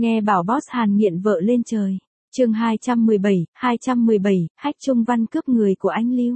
Nghe bảo boss Hàn nghiện vợ lên trời. Chương 217, Hách Trung Văn cướp người của anh Lưu.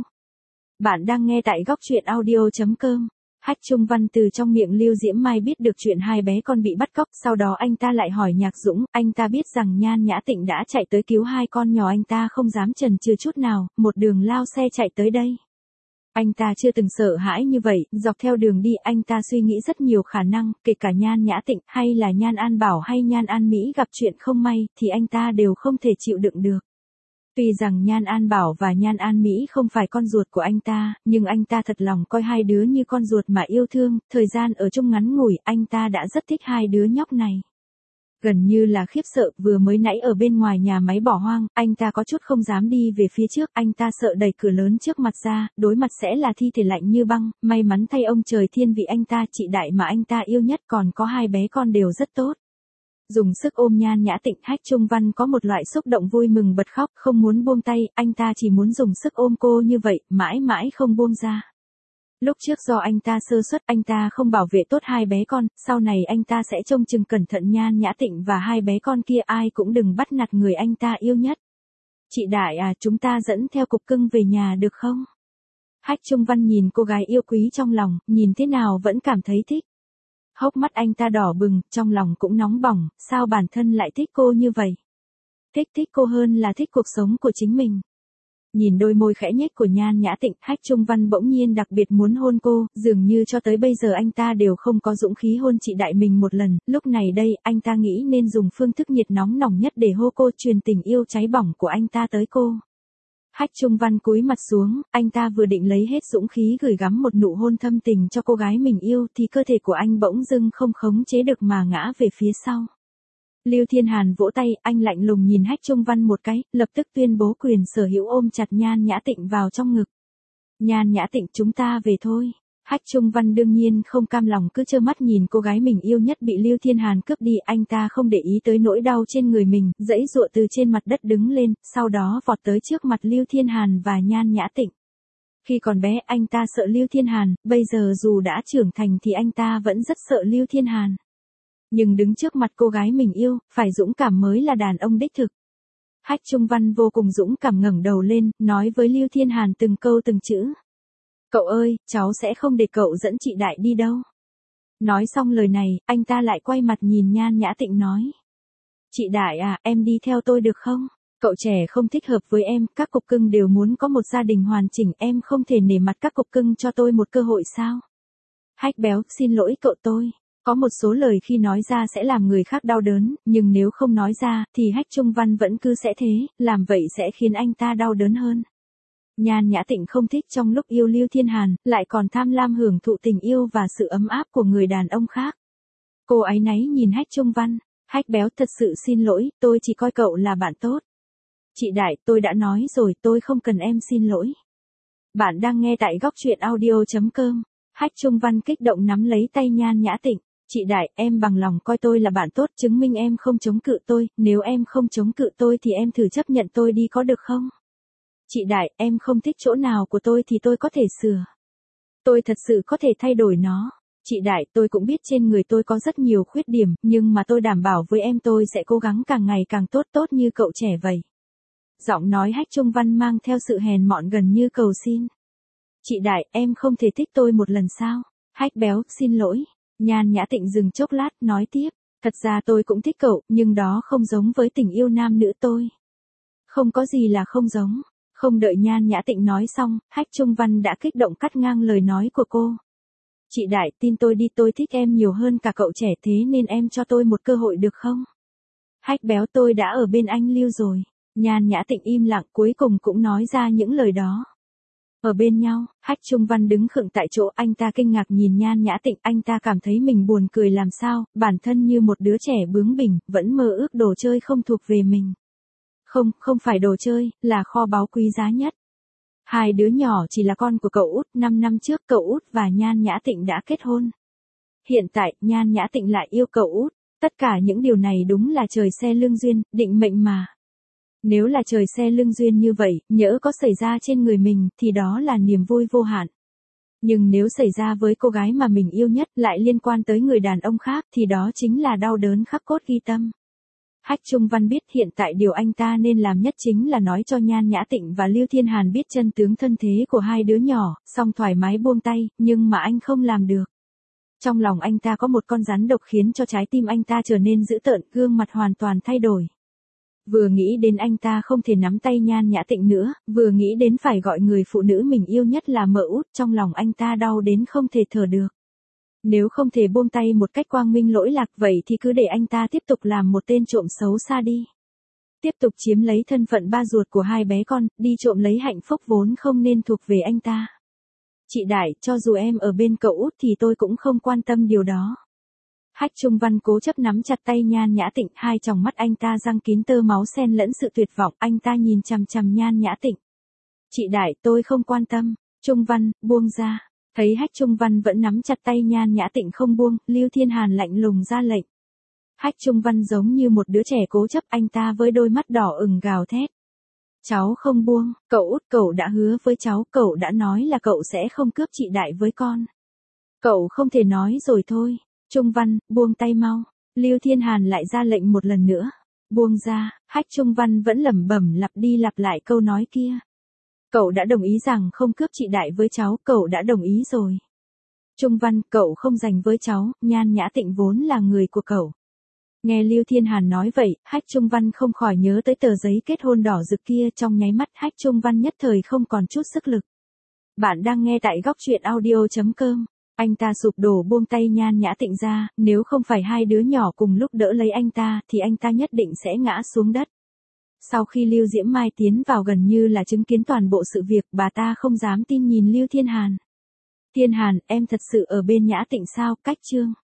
Bạn đang nghe tại góc truyện audio.com. Hách Trung Văn từ trong miệng Lưu Diễm Mai biết được chuyện hai bé con bị bắt cóc, sau đó anh ta lại hỏi Nhạc Dũng, anh ta biết rằng Nhan Nhã Tịnh đã chạy tới cứu hai con nhỏ, anh ta không dám chần chừ chút nào, một đường lao xe chạy tới đây. Anh ta chưa từng sợ hãi như vậy, dọc theo đường đi anh ta suy nghĩ rất nhiều khả năng, kể cả Nhan Nhã Tịnh hay là Nhan An Bảo hay Nhan An Mỹ gặp chuyện không may thì anh ta đều không thể chịu đựng được. Tuy rằng Nhan An Bảo và Nhan An Mỹ không phải con ruột của anh ta, nhưng anh ta thật lòng coi hai đứa như con ruột mà yêu thương, thời gian ở chung ngắn ngủi anh ta đã rất thích hai đứa nhóc này. Gần như là khiếp sợ, vừa mới nãy ở bên ngoài nhà máy bỏ hoang, anh ta có chút không dám đi về phía trước, anh ta sợ đẩy cửa lớn trước mặt ra, đối mặt sẽ là thi thể lạnh như băng, may mắn thay ông trời thiên vị anh ta, chị Đại mà anh ta yêu nhất còn có hai bé con đều rất tốt. Dùng sức ôm Nhan Nhã Tịnh, Hách Trung Văn có một loại xúc động vui mừng bật khóc, không muốn buông tay, anh ta chỉ muốn dùng sức ôm cô như vậy, mãi mãi không buông ra. Lúc trước do anh ta sơ suất, anh ta không bảo vệ tốt hai bé con, sau này anh ta sẽ trông chừng cẩn thận Nhan Nhã Tịnh và hai bé con kia, ai cũng đừng bắt nạt người anh ta yêu nhất. Chị Đại à, chúng ta dẫn theo cục cưng về nhà được không? Hách Trung Văn nhìn cô gái yêu quý trong lòng, nhìn thế nào vẫn cảm thấy thích. Hốc mắt anh ta đỏ bừng, trong lòng cũng nóng bỏng, sao bản thân lại thích cô như vậy? Thích cô hơn là thích cuộc sống của chính mình. Nhìn đôi môi khẽ nhếch của Nhan Nhã Tịnh, Hách Trung Văn bỗng nhiên đặc biệt muốn hôn cô, dường như cho tới bây giờ anh ta đều không có dũng khí hôn chị Đại mình một lần, lúc này đây, anh ta nghĩ nên dùng phương thức nhiệt nóng nỏng nhất để hô cô, truyền tình yêu cháy bỏng của anh ta tới cô. Hách Trung Văn cúi mặt xuống, anh ta vừa định lấy hết dũng khí gửi gắm một nụ hôn thâm tình cho cô gái mình yêu thì cơ thể của anh bỗng dưng không khống chế được mà ngã về phía sau. Lưu Thiên Hàn vỗ tay, anh lạnh lùng nhìn Hách Trung Văn một cái, lập tức tuyên bố quyền sở hữu, ôm chặt Nhan Nhã Tịnh vào trong ngực. Nhan Nhã Tịnh, chúng ta về thôi. Hách Trung Văn đương nhiên không cam lòng, cứ trơ mắt nhìn cô gái mình yêu nhất bị Lưu Thiên Hàn cướp đi, anh ta không để ý tới nỗi đau trên người mình, giãy giụa từ trên mặt đất đứng lên, sau đó vọt tới trước mặt Lưu Thiên Hàn và Nhan Nhã Tịnh. Khi còn bé anh ta sợ Lưu Thiên Hàn, bây giờ dù đã trưởng thành thì anh ta vẫn rất sợ Lưu Thiên Hàn. Nhưng đứng trước mặt cô gái mình yêu, phải dũng cảm mới là đàn ông đích thực. Hách Trung Văn vô cùng dũng cảm ngẩng đầu lên, nói với Lưu Thiên Hàn từng câu từng chữ. Cậu ơi, cháu sẽ không để cậu dẫn chị Đại đi đâu. Nói xong lời này, anh ta lại quay mặt nhìn Nhan Nhã Tịnh nói. Chị Đại à, em đi theo tôi được không? Cậu trẻ không thích hợp với em, các cục cưng đều muốn có một gia đình hoàn chỉnh, em không thể nể mặt các cục cưng cho tôi một cơ hội sao? Hách Béo, xin lỗi cậu tôi. Có một số lời khi nói ra sẽ làm người khác đau đớn, nhưng nếu không nói ra, thì Hách Trung Văn vẫn cứ sẽ thế, làm vậy sẽ khiến anh ta đau đớn hơn. Nhan Nhã Tịnh không thích trong lúc yêu Lưu Thiên Hàn, lại còn tham lam hưởng thụ tình yêu và sự ấm áp của người đàn ông khác. Cô áy náy nhìn Hách Trung Văn, Hách Béo, thật sự xin lỗi, tôi chỉ coi cậu là bạn tốt. Chị Đại, tôi đã nói rồi, tôi không cần em xin lỗi. Bạn đang nghe tại góc truyện audio.com. Hách Trung Văn kích động nắm lấy tay Nhan Nhã Tịnh. Chị Đại, em bằng lòng coi tôi là bạn tốt, chứng minh em không chống cự tôi, nếu em không chống cự tôi thì em thử chấp nhận tôi đi có được không? Chị Đại, em không thích chỗ nào của tôi thì tôi có thể sửa. Tôi thật sự có thể thay đổi nó. Chị Đại, tôi cũng biết trên người tôi có rất nhiều khuyết điểm, nhưng mà tôi đảm bảo với em tôi sẽ cố gắng càng ngày càng tốt như cậu trẻ vậy. Giọng nói Hách Trung Văn mang theo sự hèn mọn gần như cầu xin. Chị Đại, em không thể thích tôi một lần sao? Hách Béo, xin lỗi. Nhan Nhã Tịnh dừng chốc lát, nói tiếp. Thật ra tôi cũng thích cậu, nhưng đó không giống với tình yêu nam nữ tôi. Không có gì là không giống. Không đợi Nhan Nhã Tịnh nói xong, Hách Trung Văn đã kích động cắt ngang lời nói của cô. Chị Đại, tin tôi đi, tôi thích em nhiều hơn cả cậu trẻ, thế nên em cho tôi một cơ hội được không? Hách Béo, tôi đã ở bên anh Lưu rồi. Nhan Nhã Tịnh im lặng, cuối cùng cũng nói ra những lời đó. Ở bên nhau, Hách Trung Văn đứng khựng tại chỗ, anh ta kinh ngạc nhìn Nhan Nhã Tịnh, anh ta cảm thấy mình buồn cười làm sao, bản thân như một đứa trẻ bướng bỉnh, vẫn mơ ước đồ chơi không thuộc về mình. Không phải đồ chơi, là kho báu quý giá nhất. Hai đứa nhỏ chỉ là con của cậu út, 5 năm trước cậu út và Nhan Nhã Tịnh đã kết hôn. Hiện tại, Nhan Nhã Tịnh lại yêu cậu út, tất cả những điều này đúng là trời xe lương duyên, định mệnh mà. Nếu là trời xe lưng duyên như vậy, nhỡ có xảy ra trên người mình, thì đó là niềm vui vô hạn. Nhưng nếu xảy ra với cô gái mà mình yêu nhất lại liên quan tới người đàn ông khác thì đó chính là đau đớn khắc cốt ghi tâm. Hách Trung Văn biết hiện tại điều anh ta nên làm nhất chính là nói cho Nhan Nhã Tịnh và Lưu Thiên Hàn biết chân tướng thân thế của hai đứa nhỏ, xong thoải mái buông tay, nhưng mà anh không làm được. Trong lòng anh ta có một con rắn độc khiến cho trái tim anh ta trở nên dữ tợn, gương mặt hoàn toàn thay đổi. Vừa nghĩ đến anh ta không thể nắm tay Nhan Nhã Tịnh nữa, vừa nghĩ đến phải gọi người phụ nữ mình yêu nhất là mợ út, trong lòng anh ta đau đến không thể thở được. Nếu không thể buông tay một cách quang minh lỗi lạc vậy thì cứ để anh ta tiếp tục làm một tên trộm xấu xa đi. Tiếp tục chiếm lấy thân phận ba ruột của hai bé con, đi trộm lấy hạnh phúc vốn không nên thuộc về anh ta. Chị Đại, cho dù em ở bên cậu út thì tôi cũng không quan tâm điều đó. Hách Trung Văn cố chấp nắm chặt tay Nhan Nhã Tịnh, hai tròng mắt anh ta răng kín tơ máu xen lẫn sự tuyệt vọng, anh ta nhìn chằm chằm Nhan Nhã Tịnh. Chị Đại, tôi không quan tâm. Trung Văn, buông ra. Thấy Hách Trung Văn vẫn nắm chặt tay Nhan Nhã Tịnh không buông, Lưu Thiên Hàn lạnh lùng ra lệnh. Hách Trung Văn giống như một đứa trẻ cố chấp, anh ta với đôi mắt đỏ ửng gào thét. Cháu không buông, cậu út, cậu đã hứa với cháu, cậu đã nói là cậu sẽ không cướp chị Đại với con. Cậu không thể nói rồi thôi. Trung Văn, buông tay mau. Lưu Thiên Hàn lại ra lệnh một lần nữa. Buông ra. Hách Trung Văn vẫn lẩm bẩm lặp đi lặp lại câu nói kia. Cậu đã đồng ý rằng không cướp chị Đại với cháu, cậu đã đồng ý rồi. Trung Văn, cậu không dành với cháu, Nhan Nhã Tịnh vốn là người của cậu. Nghe Lưu Thiên Hàn nói vậy, Hách Trung Văn không khỏi nhớ tới tờ giấy kết hôn đỏ rực kia, trong nháy mắt Hách Trung Văn nhất thời không còn chút sức lực. Bạn đang nghe tại góc truyện audio.com. Anh ta sụp đổ buông tay Nhan Nhã Tịnh ra, nếu không phải hai đứa nhỏ cùng lúc đỡ lấy anh ta thì anh ta nhất định sẽ ngã xuống đất. Sau khi Lưu Diễm Mai tiến vào gần như là chứng kiến toàn bộ sự việc, bà ta không dám tin nhìn Lưu Thiên Hàn. Thiên Hàn, em thật sự ở bên Nhã Tịnh sao? Cách chương.